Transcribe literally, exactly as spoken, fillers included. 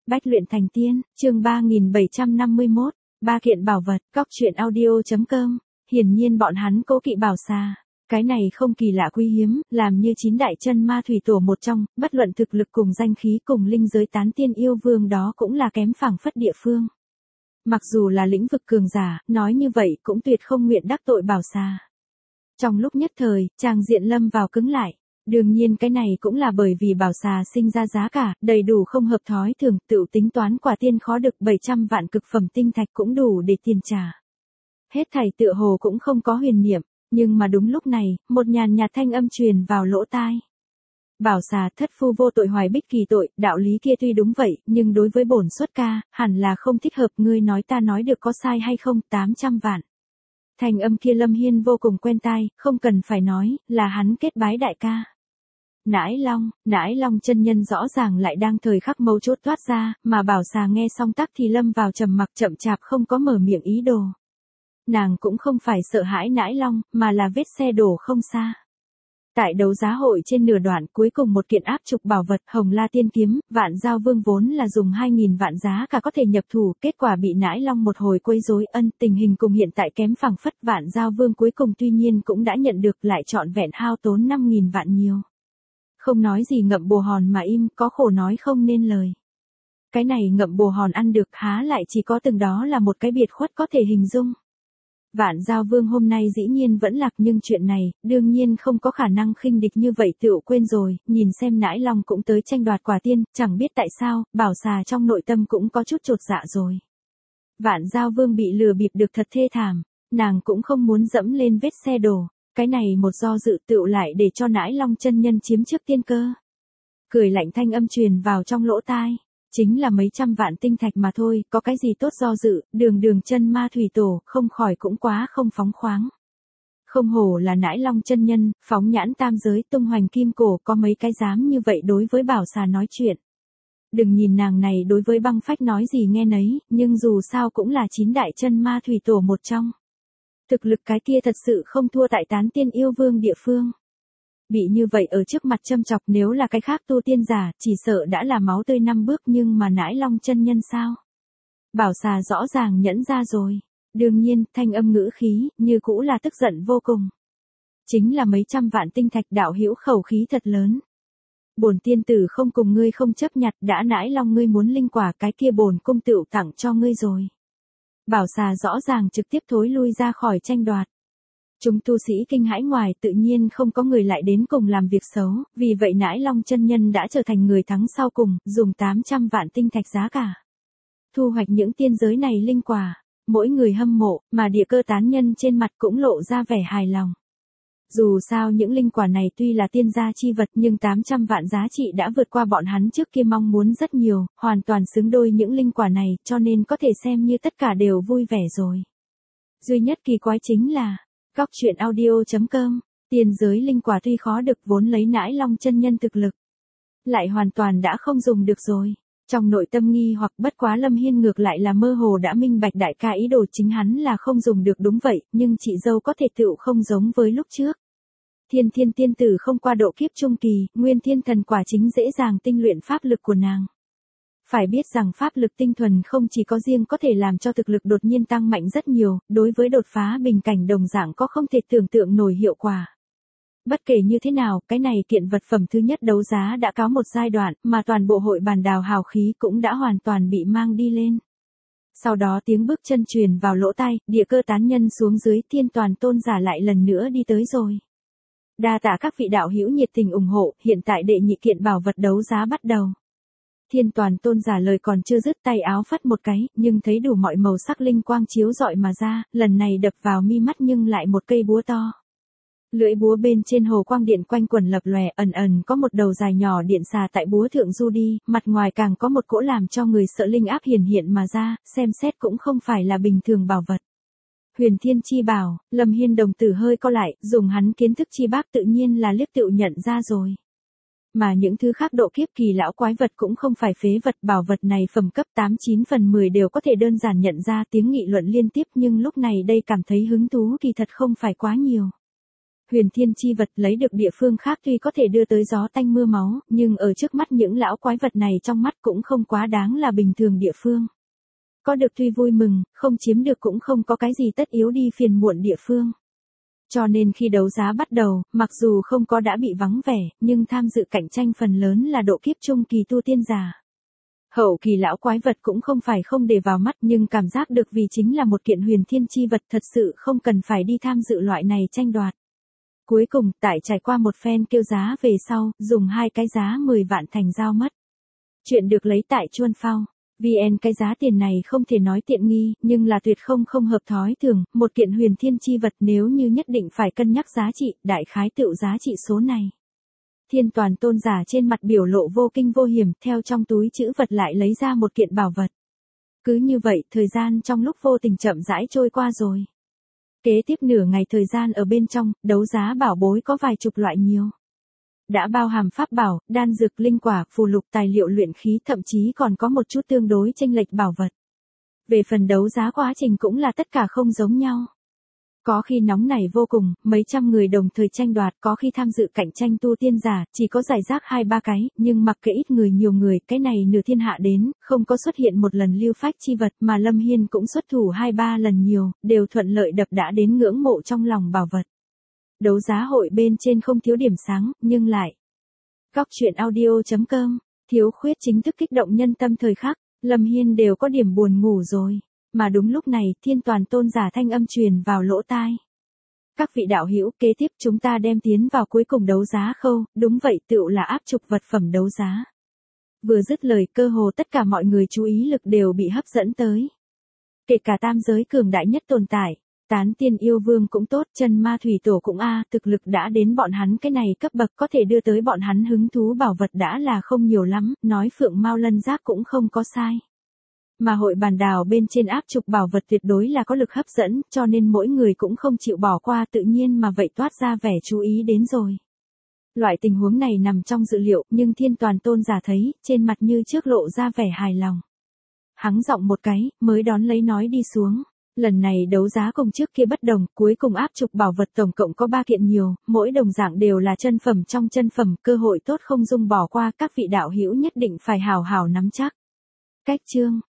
Bách luyện thành tiên, chương ba nghìn bảy trăm năm mươi mốt, ba kiện bảo vật, cóc truyện audio.com, hiển nhiên bọn hắn cố kỵ bảo xà. Cái này không kỳ lạ quý hiếm, làm như chín đại chân ma thủy tổ một trong, bất luận thực lực cùng danh khí cùng linh giới tán tiên yêu vương đó cũng là kém phảng phất địa phương. Mặc dù là lĩnh vực cường giả, nói như vậy cũng tuyệt không nguyện đắc tội bảo xà. Trong lúc nhất thời, chàng diện lâm vào cứng lại. Đương nhiên cái này cũng là bởi vì bảo xà sinh ra giá cả, đầy đủ không hợp thói thường, tự tính toán quả tiên khó được bảy trăm vạn cực phẩm tinh thạch cũng đủ để tiền trả. Hết thảy tựa hồ cũng không có huyền niệm, nhưng mà đúng lúc này, một nhàn nhạt thanh âm truyền vào lỗ tai. Bảo xà thất phu vô tội hoài bích kỳ tội, đạo lý kia tuy đúng vậy, nhưng đối với bổn xuất ca, hẳn là không thích hợp, ngươi nói ta nói được có sai hay không, tám trăm vạn. Thanh âm kia Lâm Hiên vô cùng quen tai, không cần phải nói, là hắn kết bái đại ca. Nãi Long, Nãi Long chân nhân rõ ràng lại đang thời khắc mấu chốt thoát ra, mà bảo xà nghe xong tắc thì lâm vào trầm mặc chậm chạp không có mở miệng ý đồ. Nàng cũng không phải sợ hãi Nãi Long, mà là vết xe đổ không xa. Tại đấu giá hội trên nửa đoạn cuối cùng một kiện áp trục bảo vật Hồng La Tiên Kiếm, Vạn Giao Vương vốn là dùng hai nghìn vạn giá cả có thể nhập thủ, kết quả bị Nãi Long một hồi quấy rối ân tình hình cùng hiện tại kém phẳng phất Vạn Giao Vương cuối cùng tuy nhiên cũng đã nhận được lại trọn vẹn hao tốn năm nghìn vạn nhiều. Không nói gì ngậm bồ hòn mà im, có khổ nói không nên lời. Cái này ngậm bồ hòn ăn được há lại chỉ có từng đó là một cái biệt khuất có thể hình dung. Vạn Giao Vương hôm nay dĩ nhiên vẫn lạc nhưng chuyện này, đương nhiên không có khả năng khinh địch như vậy tựu quên rồi, nhìn xem Nãi Long cũng tới tranh đoạt quả tiên, chẳng biết tại sao, bảo xà trong nội tâm cũng có chút chột dạ rồi. Vạn Giao Vương bị lừa bịp được thật thê thảm, nàng cũng không muốn dẫm lên vết xe đổ, cái này một do dự tựu lại để cho Nãi Long chân nhân chiếm trước tiên cơ. Cười lạnh thanh âm truyền vào trong lỗ tai. Chính là mấy trăm vạn tinh thạch mà thôi, có cái gì tốt do dự, đường đường chân ma thủy tổ, không khỏi cũng quá không phóng khoáng. Không hổ là Nãi Long chân nhân, phóng nhãn tam giới tung hoành kim cổ, có mấy cái dám như vậy đối với bảo xà nói chuyện. Đừng nhìn nàng này đối với băng phách nói gì nghe nấy, nhưng dù sao cũng là chín đại chân ma thủy tổ một trong. Thực lực cái kia thật sự không thua tại tán tiên yêu vương địa phương. Bị như vậy ở trước mặt châm chọc nếu là cái khác tu tiên giả, chỉ sợ đã là máu tươi năm bước nhưng mà Nãi Long chân nhân sao? Bảo xà rõ ràng nhẫn ra rồi. Đương nhiên, thanh âm ngữ khí, như cũ là tức giận vô cùng. Chính là mấy trăm vạn tinh thạch đạo hữu khẩu khí thật lớn. Bổn tiên tử không cùng ngươi không chấp nhặt, đã Nãi Long ngươi muốn linh quả cái kia bổn cung tựu tặng cho ngươi rồi. Bảo xà rõ ràng trực tiếp thối lui ra khỏi tranh đoạt. Chúng tu sĩ kinh hãi ngoài tự nhiên không có người lại đến cùng làm việc xấu, vì vậy Nãi Long chân nhân đã trở thành người thắng sau cùng, dùng tám trăm vạn tinh thạch giá cả. Thu hoạch những tiên giới này linh quả, mỗi người hâm mộ, mà địa cơ tán nhân trên mặt cũng lộ ra vẻ hài lòng. Dù sao những linh quả này tuy là tiên gia chi vật nhưng tám trăm vạn giá trị đã vượt qua bọn hắn trước kia mong muốn rất nhiều, hoàn toàn xứng đôi những linh quả này cho nên có thể xem như tất cả đều vui vẻ rồi. Duy nhất kỳ quái chính là cóc truyện audio.com, tiên giới linh quả tuy khó được vốn lấy Nãi Long chân nhân thực lực. Lại hoàn toàn đã không dùng được rồi. Trong nội tâm nghi hoặc bất quá Lâm Hiên ngược lại là mơ hồ đã minh bạch đại ca ý đồ chính hắn là không dùng được đúng vậy, nhưng chị dâu có thể tựu không giống với lúc trước. Thiên thiên tiên tử không qua độ kiếp trung kỳ, nguyên thiên thần quả chính dễ dàng tinh luyện pháp lực của nàng. Phải biết rằng pháp lực tinh thuần không chỉ có riêng có thể làm cho thực lực đột nhiên tăng mạnh rất nhiều, đối với đột phá bình cảnh đồng dạng có không thể tưởng tượng nổi hiệu quả. Bất kể như thế nào, cái này kiện vật phẩm thứ nhất đấu giá đã có một giai đoạn, mà toàn bộ hội bàn đào hào khí cũng đã hoàn toàn bị mang đi lên. Sau đó tiếng bước chân truyền vào lỗ tai, địa cơ tán nhân xuống dưới thiên toàn tôn giả lại lần nữa đi tới rồi. Đa tạ các vị đạo hữu nhiệt tình ủng hộ, hiện tại đệ nhị kiện bảo vật đấu giá bắt đầu. Thiên toàn tôn giả lời còn chưa dứt tay áo phất một cái, nhưng thấy đủ mọi màu sắc linh quang chiếu rọi mà ra, lần này đập vào mi mắt nhưng lại một cây búa to. Lưỡi búa bên trên hồ quang điện quanh quần lập lòe, ẩn ẩn có một đầu dài nhỏ điện xà tại búa thượng du đi, mặt ngoài càng có một cỗ làm cho người sợ linh áp hiển hiện mà ra, xem xét cũng không phải là bình thường bảo vật. Huyền Thiên chi bảo, Lâm Hiên đồng tử hơi co lại, dùng hắn kiến thức chi bác tự nhiên là liếc tựu nhận ra rồi. Mà những thứ khác độ kiếp kỳ lão quái vật cũng không phải phế vật, bảo vật này phẩm cấp tám chín phần mười đều có thể đơn giản nhận ra, tiếng nghị luận liên tiếp nhưng lúc này đây cảm thấy hứng thú kỳ thật không phải quá nhiều. Huyền thiên chi vật lấy được địa phương khác tuy có thể đưa tới gió tanh mưa máu, nhưng ở trước mắt những lão quái vật này trong mắt cũng không quá đáng là bình thường địa phương. Có được tuy vui mừng, không chiếm được cũng không có cái gì tất yếu đi phiền muộn địa phương. Cho nên khi đấu giá bắt đầu, mặc dù không có đã bị vắng vẻ, nhưng tham dự cạnh tranh phần lớn là độ kiếp trung kỳ tu tiên giả. Hậu kỳ lão quái vật cũng không phải không để vào mắt, nhưng cảm giác được vì chính là một kiện huyền thiên chi vật thật sự không cần phải đi tham dự loại này tranh đoạt. Cuối cùng, tại trải qua một phen kêu giá về sau, dùng hai cái giá mười vạn thành giao mất. Chuyện được lấy tại Chuan Phao. vê en cái giá tiền này không thể nói tiện nghi, nhưng là tuyệt không không hợp thói thường, một kiện huyền thiên chi vật nếu như nhất định phải cân nhắc giá trị, đại khái tựu giá trị số này. Thiên Toàn Tôn giả trên mặt biểu lộ vô kinh vô hiểm, theo trong túi trữ vật lại lấy ra một kiện bảo vật. Cứ như vậy, thời gian trong lúc vô tình chậm rãi trôi qua rồi. Kế tiếp nửa ngày thời gian ở bên trong, đấu giá bảo bối có vài chục loại nhiều. Đã bao hàm pháp bảo, đan dược, linh quả, phù lục, tài liệu luyện khí, thậm chí còn có một chút tương đối chênh lệch bảo vật. Về phần đấu giá quá trình cũng là tất cả không giống nhau. Có khi nóng nảy vô cùng, mấy trăm người đồng thời tranh đoạt, có khi tham dự cạnh tranh tu tiên giả, chỉ có giải rác hai ba cái, nhưng mặc kệ ít người nhiều người, cái này nửa thiên hạ đến, không có xuất hiện một lần lưu phách chi vật mà Lâm Hiên cũng xuất thủ hai ba lần nhiều, đều thuận lợi đập đã đến ngưỡng mộ trong lòng bảo vật. Đấu giá hội bên trên không thiếu điểm sáng, nhưng lại. Góc truyện audio chấm com, thiếu khuyết chính thức kích động nhân tâm thời khắc, Lâm Hiên đều có điểm buồn ngủ rồi. Mà đúng lúc này, Thiên Toàn Tôn giả thanh âm truyền vào lỗ tai. Các vị đạo hữu, kế tiếp chúng ta đem tiến vào cuối cùng đấu giá khâu, đúng vậy tựu là áp trục vật phẩm đấu giá. Vừa dứt lời, cơ hồ tất cả mọi người chú ý lực đều bị hấp dẫn tới. Kể cả tam giới cường đại nhất tồn tại, tán tiên yêu vương cũng tốt, chân ma thủy tổ cũng a, thực lực đã đến bọn hắn cái này cấp bậc có thể đưa tới bọn hắn hứng thú bảo vật đã là không nhiều lắm, nói phượng mao lân giác cũng không có sai. Mà hội bàn đào bên trên áp trục bảo vật tuyệt đối là có lực hấp dẫn, cho nên mỗi người cũng không chịu bỏ qua, tự nhiên mà vậy toát ra vẻ chú ý đến rồi. Loại tình huống này nằm trong dự liệu, nhưng Thiên Toàn Tôn giả thấy, trên mặt như trước lộ ra vẻ hài lòng. Hắng giọng một cái, mới đón lấy nói đi xuống. Lần này đấu giá cùng trước kia bất đồng, cuối cùng áp trục bảo vật tổng cộng có ba kiện nhiều, mỗi đồng dạng đều là chân phẩm trong chân phẩm, cơ hội tốt không dung bỏ qua, các vị đạo hữu nhất định phải hào hào nắm chắc. Cách chương